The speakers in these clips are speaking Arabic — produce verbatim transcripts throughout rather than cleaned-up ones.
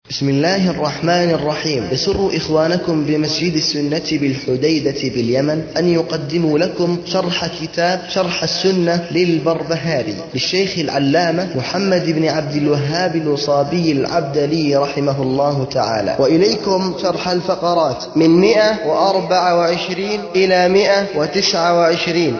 بسم الله الرحمن الرحيم. يسر إخوانكم بمسجد السنة بالحديدة باليمن أن يقدموا لكم شرح كتاب شرح السنة للبربهاري للشيخ العلامة محمد بن عبد الوهاب الوصابي العبدلي رحمه الله تعالى. وإليكم شرح الفقرات من مئة وأربعة وعشرين إلى مئة وتسعة وعشرين.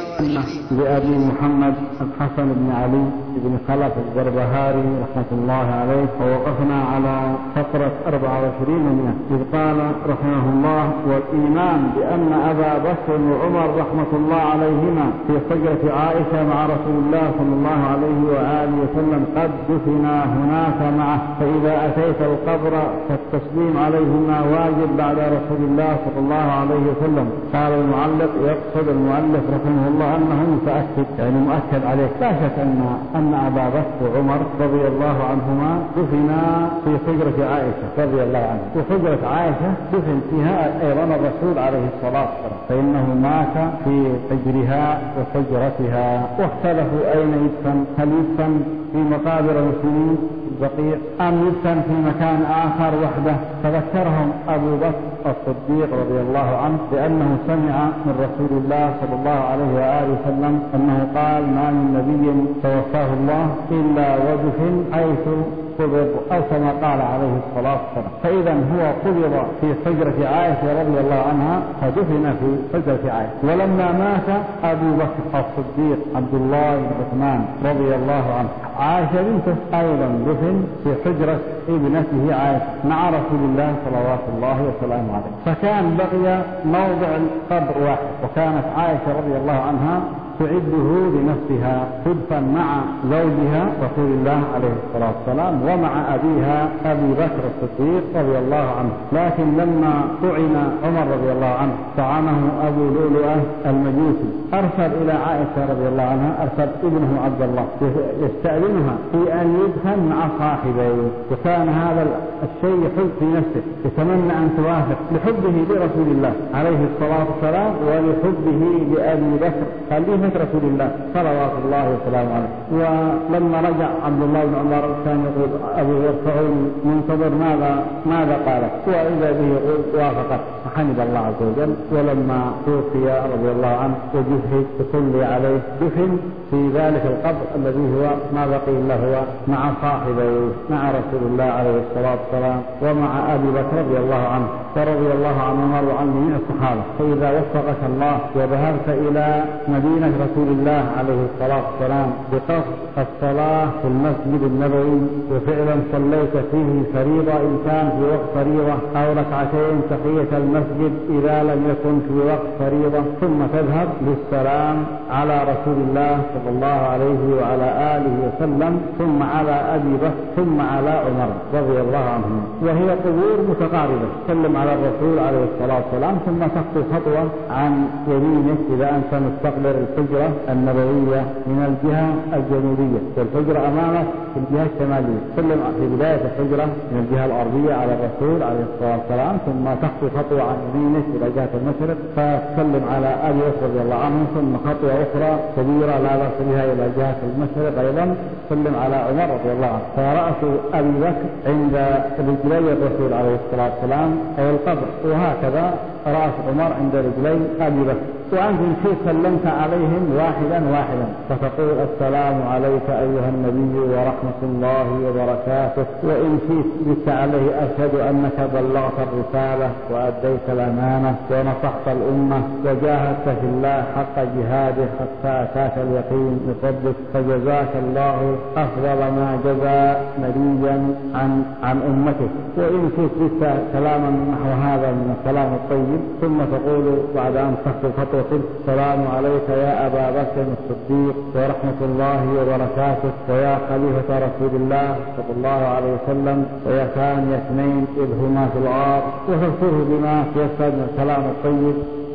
لأبي محمد الحسن بن علي بن خلف البربهاري رحمة الله عليه، ووقفنا على فقرة أربعة وعشرين ومئة إذ قال رحمه الله: والإيمان بأن أبا بكر وعمر رحمة الله عليهما في حجرة عائشة مع رسول الله صلى الله عليه وآله وسلم قد دفنا هناك معه، فإذا أتيت القبر فالتسليم عليهما واجب بعد رسول الله صلى الله عليه وسلم. قال المعلق: يقصد المؤلف رحمه الله أنه متأكد، يعني مؤكد عليه. لا شك أن أن أبا بكر وعمر رضي الله عنهما دفنا في حجرة عائشة رضي الله عنها، وحجرة عائشة دفن فيها أيضا الرسول عليه الصلاة والسلام، فإنه مات في حجرها وحجرتها. واختلفوا أين يدفن، هل يدفن في مقابر المسلمين البقيع أم يدفن في مكان آخر وحده؟ فذكرهم أبو بكر الصديق رضي الله عنه بأنه سمع من رسول الله صلى الله عليه وآله وسلم أنه قال: ما من نبي توفاه الله إلا ودفن حيث قبض، أو كما قال عليه الصلاة والسلام. فإذا هو قبض في حجرة عائشة رضي الله عنها، فدفن في حجرة عائشة. ولما مات أبو بكر الصديق عبد الله بن عثمان رضي الله عنه، عائشة بنته أيضا دفن في حجرة ابنته عائشة مع رسول الله صلوات الله وسلامه عليه. فكان بقي موضع القبر واحد، وكانت عائشة رضي الله عنها تعده لنفسها تدفن مع زوجها رسول الله عليه الصلاة والسلام ومع أبيها أبي بكر الصديق رضي الله عنه. لكن لما طعن عمر رضي الله عنه طعنه أبو لؤلؤة المجوسي، أرسل إلى عائشة رضي الله عنها، أرسل ابنه عبد الله يستأذنها في أن يدفن مع صاحبيه، وكان هذا الشيء يحب في نفسه، يتمنى أن توافق لحبه لرسول الله عليه الصلاة والسلام ولحبه لأبي بكر خليفة رسول الله صلوات الله وسلامه عليه. ولما رجع عبد الله بن عمر كان يقول: أبو يرفعون منتظر ماذا ماذا قالت؟ وإذا به يقول: وافقت، فحمد الله عز وجل. ولما توفي رضي الله عنه وجهز تصلي عليه، دفن في ذلك القبر الذي هو ما بقي إلا هو مع صاحبيه، مع رسول الله عليه الصلاة والسلام ومع أبي بكر رضي الله عنه ورضي الله عن عمر وعن جميع الصحابة. فإذا وفقك الله وذهبت إلى مدينة رسول الله عليه الصلاة والسلام بقصد الصلاة في المسجد النبوي، وفعلا صليت فيه فريضة إن كان في وقت فريضة، أو ركعتين تحية المسجد إذا لم يكن في وقت فريضة، ثم تذهب للسلام على رسول الله صلى الله عليه وعلى آله وسلم، ثم على أبي بكر، ثم على عمر رضي الله عنهم، وهي قبور متقاربة. سلم على الرسول عليه الصلاة والسلام، ثم تخطو خطوة عن يمينك إذا أنت مستقبل الحجرة النبوية من الجهة الجنوبية، والحجرة أمامك في الجهة الشمالية. سلم في بداية الحجرة من الجهة الأرضية على الرسول عليه الصلاة والسلام، ثم تخطو خطوة عن يمينك إلى جهة المشرق فتسلم على أبي بكر رضي الله عنه، ثم خطوة أخرى كبيرة لا بأس بها إلى جهة المشرق أيضا سلم على عمر رضي الله عنه. فرأس أبي بكر عند رجلي الرسول عليه الصلاة والسلام أو القبر، وهكذا رأس عمر عند رجلي أبي بكر. وأنت شئت سلمت عليهم واحدا واحدا، فتقول: السلام عليك أيها النبي ورحمة الله وبركاته. وإن شئت بك عليه: أشهد أنك بلغت الرسالة وأديت الأمانة ونصحت الأمة وجاهدت في الله حق جهاده حتى أتاك اليقين من ربك، فجزاك الله أفضل ما جزى نبيا عن عن أمته. وإن شئت بك كلاما نحو هذا من الكلام الطيب، ثم تقول بعد أن تخطو خطوة: السلام عليك يا أبا بكر الصديق ورحمة الله وبركاته، ويا خليفة رسول الله صلى الله عليه وسلم، ويا ثاني اثنين إذ هما في الغار، وتذكره بما يستد من الكلام الطيب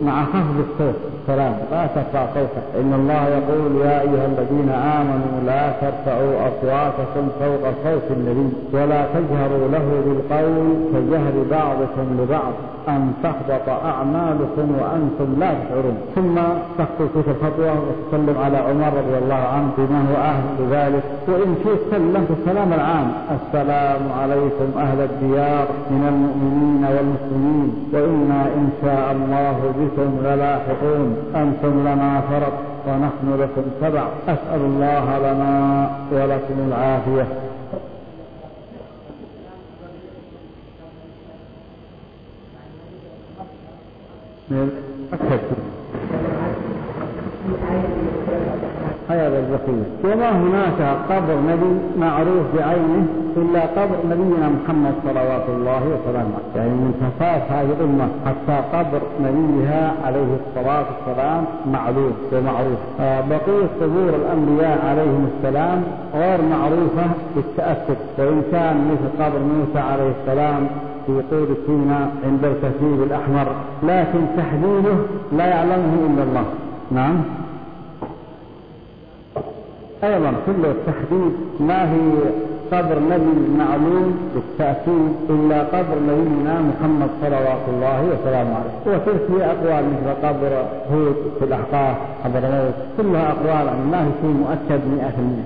مع خفض الصوت السلام، لا ترفع صوتك. إن الله يقول يا أيها الذين آمنوا لا ترفعوا أصواتكم فوق صوت النبي ولا تجهروا له بالقول كجهر بعضكم لبعض أن تحبط أعمالكم وأنتم لا تشعرون. ثم تخطو تلك الخطوة وتسلم على عمر رضي الله عنه بما هو أهل لذلك، وإن شئت سلمت السلام العام: السلام عليكم أهل الديار من المؤمنين والمسلمين وإنا إن شاء الله بكم للاحقون، أنتم لنا فرط ونحن لكم تبع، أسأل الله لنا ولكم العافية. هذا البقية. وما هناك قبر نبي معروف بعينه إلا قبر نبينا محمد صلوات الله وسلامه، يعني من خصائص هذه الأمة حتى قبر نبيها عليه الصلاة والسلام معلوم ومعروف. بقية قبور الأنبياء عليهم السلام غير معروفة بالتأكد، وإن كان مثل قبر موسى عليه السلام في طور سيناء عند الكثيب الأحمر، لكن تحديده لا يعلمه إلا الله. نعم. أيضا كل التحديد ما في قبر نبي معلوم بالتأكيد إلا قبر نبينا محمد صلوات الله وسلامه عليه. وتلك هي أقوال مثل قبر هود في الأحقاف، قبر موت، كلها أقوال عن ما في مؤكد مئة في المئة.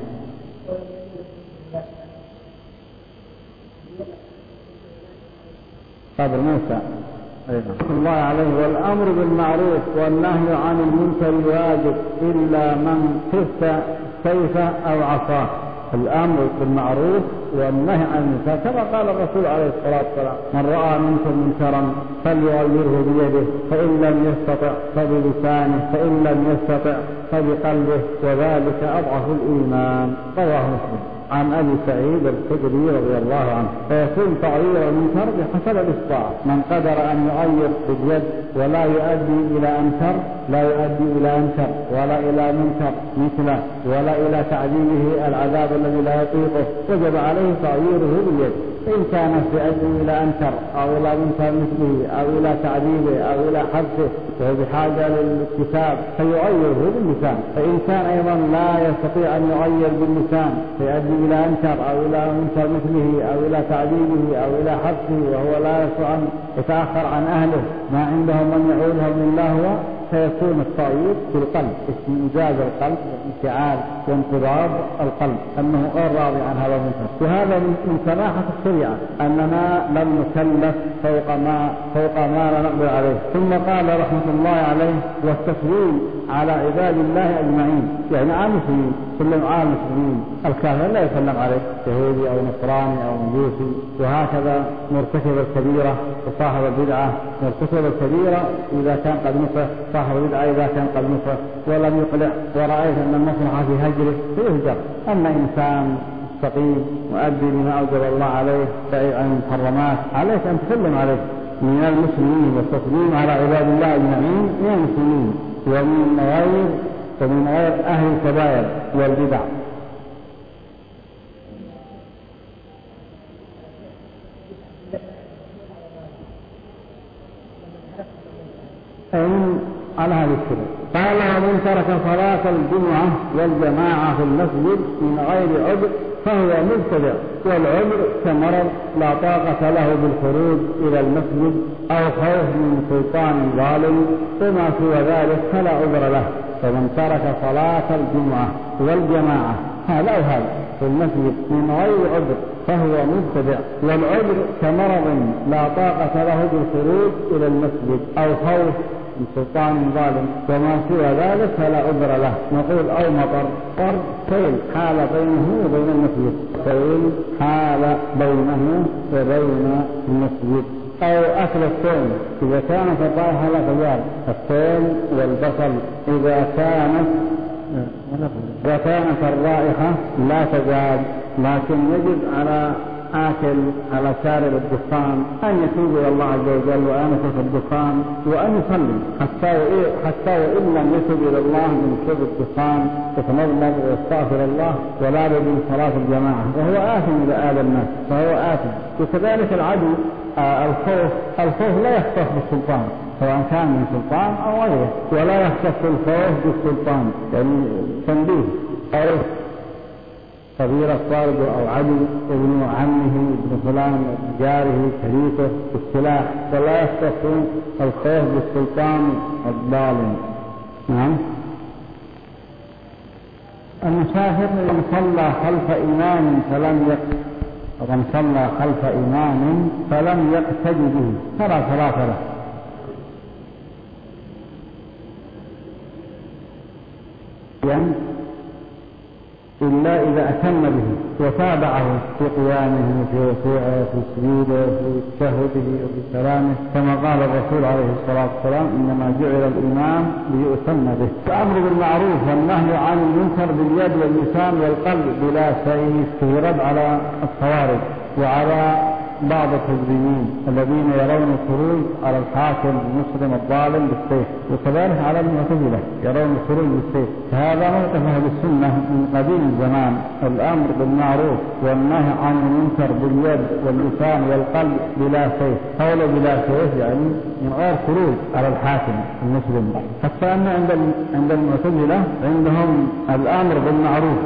قبر موسى الله عليه. والأمر بالمعروف والنهي عن المنكر واجب إلا من خف سيفه أو عصاه. الأمر بالمعروف والنهي عن المنكر كما قال الرسول عليه الصلاة والسلام: من رأى منكم منكرا فليغيره بيده، فإن لم يستطع فبلسانه، فإن لم يستطع فبقلبه، وذلك أضعف الإيمان. رواه مسلم عن أبي سعيد الخدري رضي الله عنه. فيكون تغيير المنكر بحسب الاستطاعة. من قدر أن يغير باليد ولا يؤدي إلى أنكر لا يؤدي إلى أنكر ولا إلى منكر مثله ولا إلى تعذيبه العذاب الذي لا يطيقه، وجب عليه تغييره باليد. إن كان يؤدي إلى أنكر أو إلى منكر مثله أو إلى تعذيبه أو إلى حبسه وهو بحاجة للكتاب فيغيره باللسان. فإن كان أيضا لا يستطيع أن يغير باللسان فيؤدي إلى أنكر أو إلى منكر مثله أو إلى تعذيبه أو إلى حبسه وهو لا يستطيع أن يتأخر عن أهله ما عندهم من يعودهم من الله، فيكون التغيير في القلب، استنجاز القلب وانفعال وانقباض القلب أنه غير راضي عن هذا المنكر. وهذا من سماحة الشريعة أننا لم نكلف فوق ما فوق ما لا نقدر عليه. ثم قال رحمة الله عليه: والتسليم على عباد الله أجمعين، يعني على المسلمين كلهم، على المسلمين. الكافر لا يسلم عليه يهودي أو نصراني أو مجوسي. وهكذا مرتكب الكبيرة وصاحب البدعة، مرتكب الكبيرة إذا كان قد نصح، صاحب البدعة إذا كان قد نصح ولم يقلع ورأيت أن المصلحة في هجره فيهجر. أما إنسان مستقيم مؤدي لما أوجب الله عليه عن المحرمات عليك أن تسلم عليه. من المسلمين والتسليم على عباد الله أجمعين من المسلمين ومن غير ومن غير أهل الكبائر والبدع. أين على هذه الشروط. قال: ومن ترك صلاة الجمعة والجماعة في المسجد من غير عذر فهو مبتدع، والعذر كمرض لا طاقة له بالخروج إلى المسجد أو خوف من سلطان ظالم، وما سوى ذلك فلا عذر له. فمن ترك صلاة الجمعة والجماعة هذا أو هذا في المسجد من غير عذر فهو مبتدع، والعذر كمرض لا طاقة له بالخروج إلى المسجد أو خوف من سلطان ظالم، وما سوى ذلك فلا عذر له. نقول: أو مطر قر سيل حال بينه وبين المسجد، سيل حال بينه وبين المسجد. أو أكل الثوم إذا كانت الرائحة لا تزال، الثوم والبصل إذا كانت إذا كانت الرائحة لا تزال، لكن يجب على آكل على شارب الدخان أن يتوب إلى الله عز وجل وأن يترك الدخان وأن يصلي حتى حتى وإن لم يتوب إلى الله من شرب الدخان يتمضمض ويستغفر الله ولا بد من صلاة الجماعة، وهو آثم إذا آذى الناس فهو آثم. وكذلك العدو آه الخوف الخوف لا يختص بالسلطان، سواء كان من سلطان أو غيره، ولا يختص الخوف بالسلطان، يعني تنبيه أو صغير الطالب أو عدو ابن عمه ابن فلان ابن جاره شريكه بالسلاح، ولا يختص الخوف بالسلطان الظالم. نعم. المسافر من صلى خلف إمام فلم يقتدي ومن صلى خلف إمام فلم يقتدي به فلا صلاة له. يعني إلا إذا أتم به وتابعه في قيامه في ركوعه في سجوده في تشهده وفي سلامه، كما قال الرسول عليه الصلاة والسلام: إنما جعل الإمام ليؤتم به. الأمر بالمعروف والنهي عن المنكر باليد واللسان والقلب بلا سيف، في رد على الخوارج وعلى بعض الحزبيين الذين يرون الخروج على الحاكم المسلم الظالم بالسيف، وكذلك على المعتزلة يرون الخروج بالسيف. فهذا موقف أهل السنة من قديم الزمان، الأمر بالمعروف والنهي عن المنكر باليد واللسان والقلب بلا سيف. قول بلا سيف يعني من غير خروج على الحاكم المسلم، حتى أن عند عند المعتزلة عندهم الأمر بالمعروف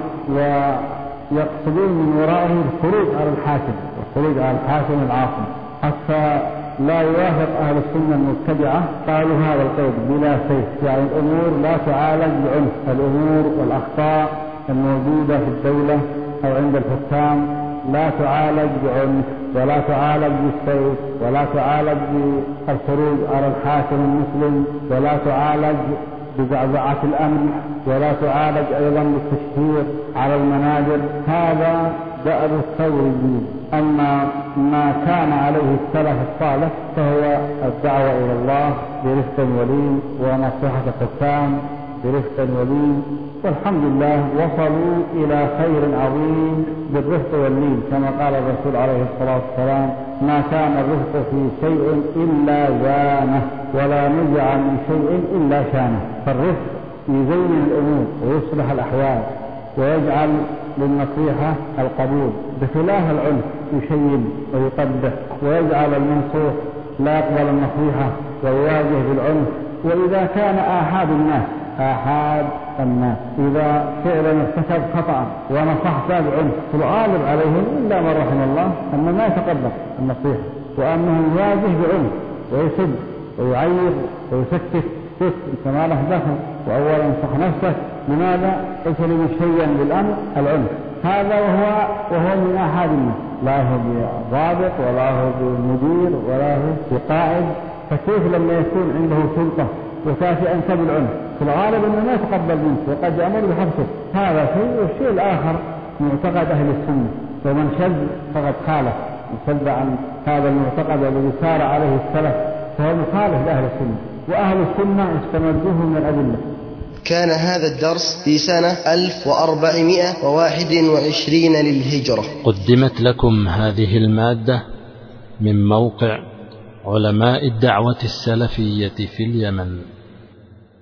ويقصدون من ورائه الخروج على الحاكم، الخروج على الحاكم العاصم، حتى لا يوافق أهل السنة المبتدعة. قالوا هذا القيد بلا سيف، يعني الأمور لا تعالج بعنف، الأمور والأخطاء الموجودة في الدولة أو عند الحكام لا تعالج بعنف ولا تعالج بالسيف ولا تعالج بالخروج على الحاكم المسلم ولا تعالج بزعزعة الأمن ولا تعالج أيضا بالتشهير على المنابر. هذا دأب الثوريين. أما ما كان عليه السلف الصالح فهو الدعوة إلى الله برفق ولين ونصيحة الحكام برفق ولين، والحمد لله وصلوا إلى خير عظيم بالرفق واللين، كما قال الرسول عليه الصلاة والسلام: ما كان الرفق في شيء إلا زانه ولا نزع من شيء إلا شانه. فالرفق يزين الأمور ويصلح الأحوال ويجعل للنصيحة القبول، بخلاف العنف يشيل ويقبح ويجعل المنصوح لا يقبل النصيحة ويواجه بالعنف. وإذا كان آحاد الناس آحاد الناس إذا فعلا ارتكب خطأ ونصحت بعنف فالغالب عليهم إلا من رحم الله أنه ما يتقبل النصيحة، وأنه يواجه بعنف ويسد ويعير ويسكت. كيف انت ما له دخل، واولا انصح نفسك. لماذا؟ اجلب شيئا بالامر العنف. هذا وهو وهو من احد الناس، لا هو بضابط ولا هو بمدير ولا هو بقائد. فكيف لما يكون عنده سلطه وتاتي انت بالعنف؟ في الغالب انه ما يتقبل منك وقد يامر بحبسه. هذا شيء. والشيء الاخر معتقد اهل السنه، ومن شذ فقد خالف، شذ عن هذا المعتقد الذي سار عليه السلف فهو مخالف لاهل السنه، وأهل السنة استمدوه من الأدلة. كان هذا الدرس في سنة ألف وأربعمائة وواحد وعشرين للهجرة. قدمت لكم هذه المادة من موقع علماء الدعوة السلفية في اليمن.